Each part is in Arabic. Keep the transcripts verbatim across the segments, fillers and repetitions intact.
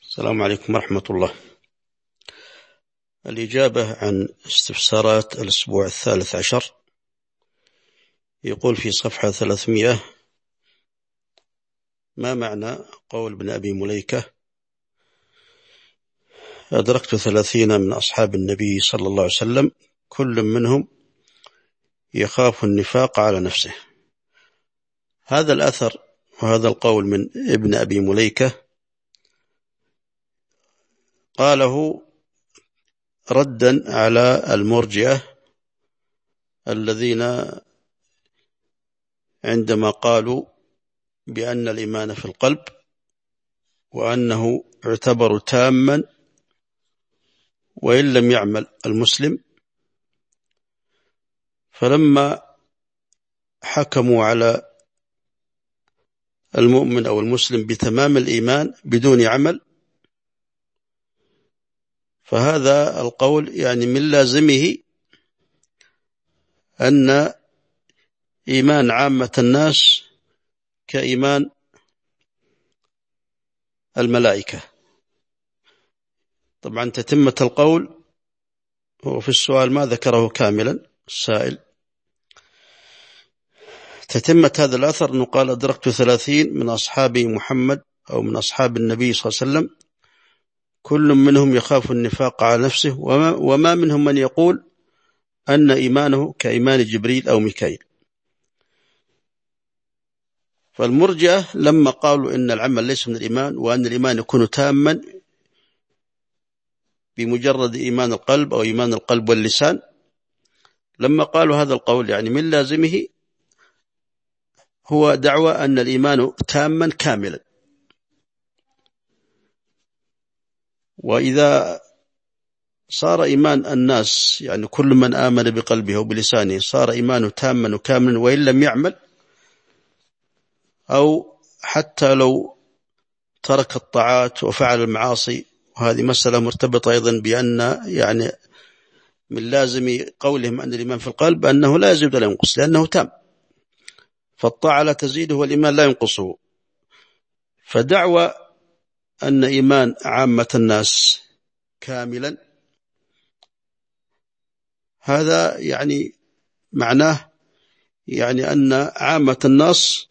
السلام عليكم ورحمة الله. الإجابة عن استفسارات الأسبوع الثالث عشر. يقول في صفحة ثلاثمائة: ما معنى قول ابن أبي مليكة: أدركت ثلاثين من أصحاب النبي صلى الله عليه وسلم كل منهم يخاف النفاق على نفسه؟ هذا الأثر وهذا القول من ابن أبي مليكة قاله ردا على المرجئة الذين عندما قالوا بأن الإيمان في القلب وأنه يعتبر تاما وإن لم يعمل المسلم، فلما حكموا على المؤمن أو المسلم بتمام الإيمان بدون عمل، فهذا القول يعني من لازمه أن إيمان عامة الناس كإيمان الملائكة. طبعا تتمة القول هو في السؤال ما ذكره كاملا السائل. تتمة هذا الأثر أنه قال: أدركت ثلاثين من أصحاب محمد أو من أصحاب النبي صلى الله عليه وسلم كل منهم يخاف النفاق على نفسه وما, وما منهم من يقول أن إيمانه كإيمان جبريل أو ميكائيل. فالمرجئة لما قالوا إن العمل ليس من الإيمان وأن الإيمان يكون تاما بمجرد إيمان القلب أو إيمان القلب واللسان، لما قالوا هذا القول يعني من لازمه هو دعوى أن الإيمان تاما كاملا. وإذا صار إيمان الناس يعني كل من آمن بقلبه وبلسانه صار إيمانه تاما وكاملا وإن لم يعمل، أو حتى لو ترك الطاعات وفعل المعاصي، وهذه مسألة مرتبطة أيضا بأن يعني من لازم قولهم أن الإيمان في القلب أنه لا يزيد ولا ينقص لأنه تام، فالطاعة لا تزيده والإيمان لا ينقصه. فدعوى أن إيمان عامة الناس كاملا هذا يعني معناه يعني أن عامة الناس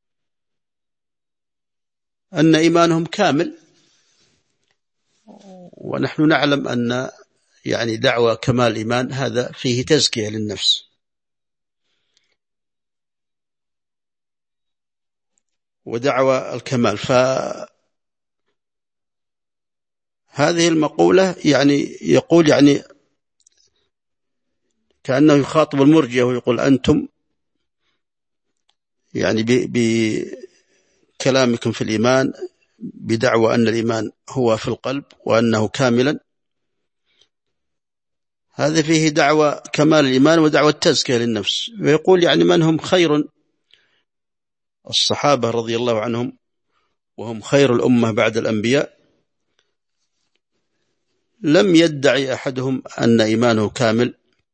أن إيمانهم كامل، ونحن نعلم أن يعني دعوى كمال الإيمان هذا فيه تزكية للنفس. ودعوى الكمال، فهذه المقولة يعني يقول يعني كأنه يخاطب المرجئة ويقول: أنتم يعني بكلامكم في الإيمان بدعوى أن الإيمان هو في القلب وأنه كاملا، هذا فيه دعوى كمال الإيمان ودعوى التزكية للنفس. ويقول يعني من هم خير الصحابة رضي الله عنهم وهم خير الأمة بعد الأنبياء، لم يدعي أحدهم أن إيمانه كامل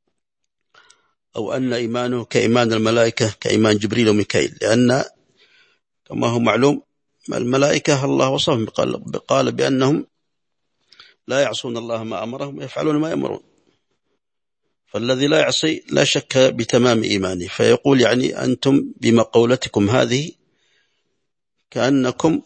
أو أن إيمانه كإيمان الملائكة كإيمان جبريل وميكائيل، لأن كما هو معلوم الملائكة الله وصفهم قال بأنهم لا يعصون الله ما أمرهم ويفعلون ما يأمرون، فالذي لا يعصي لا شك بتمام إيمانه. فيقول يعني أنتم بمقولتكم هذه كأنكم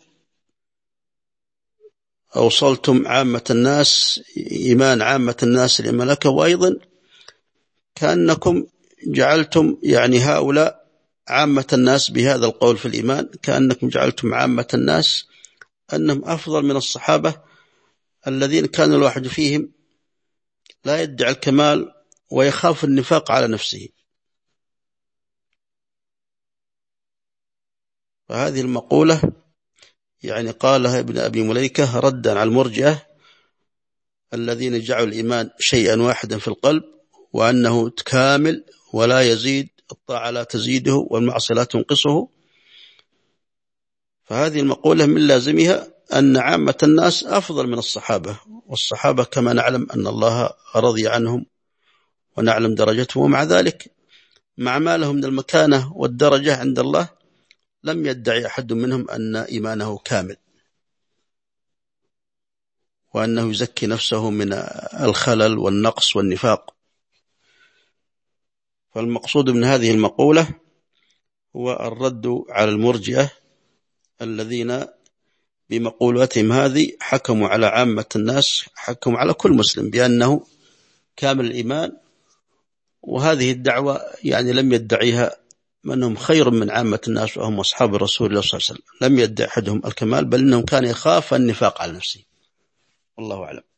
أوصلتم عامة الناس إيمان عامة الناس للملائكة، وأيضا كأنكم جعلتم يعني هؤلاء عامة الناس بهذا القول في الإيمان، كأنكم جعلتم عامة الناس أنهم أفضل من الصحابة الذين كان الواحد فيهم لا يدعي الكمال ويخاف النفاق على نفسه. فهذه المقولة يعني قالها ابن أبي مليكة ردا على المرجئة الذين جعلوا الإيمان شيئا واحدا في القلب وأنه كامل ولا يزيد، الطاعة لا تزيده والمعصية لا تنقصه. فهذه المقولة من لازمها أن عامة الناس أفضل من الصحابة، والصحابة كما نعلم أن الله رضي عنهم ونعلم درجتهم، ومع ذلك مع ما لهم من المكانة والدرجة عند الله لم يدعي أحد منهم أن إيمانه كامل. وأنه يزكي نفسه من الخلل والنقص والنفاق. فالمقصود من هذه المقولة هو الرد على المرجئة الذين بمقولتهم هذه حكموا على عامة الناس، حكموا على كل مسلم بأنه كامل الإيمان، وهذه الدعوة يعني لم يدعيها من هم خير من عامة الناس وهم أصحاب الرسول صلى الله عليه وسلم. لم يدعي أحدهم الكمال، بل إنهم كان يخاف النفاق على نفسه. والله أعلم.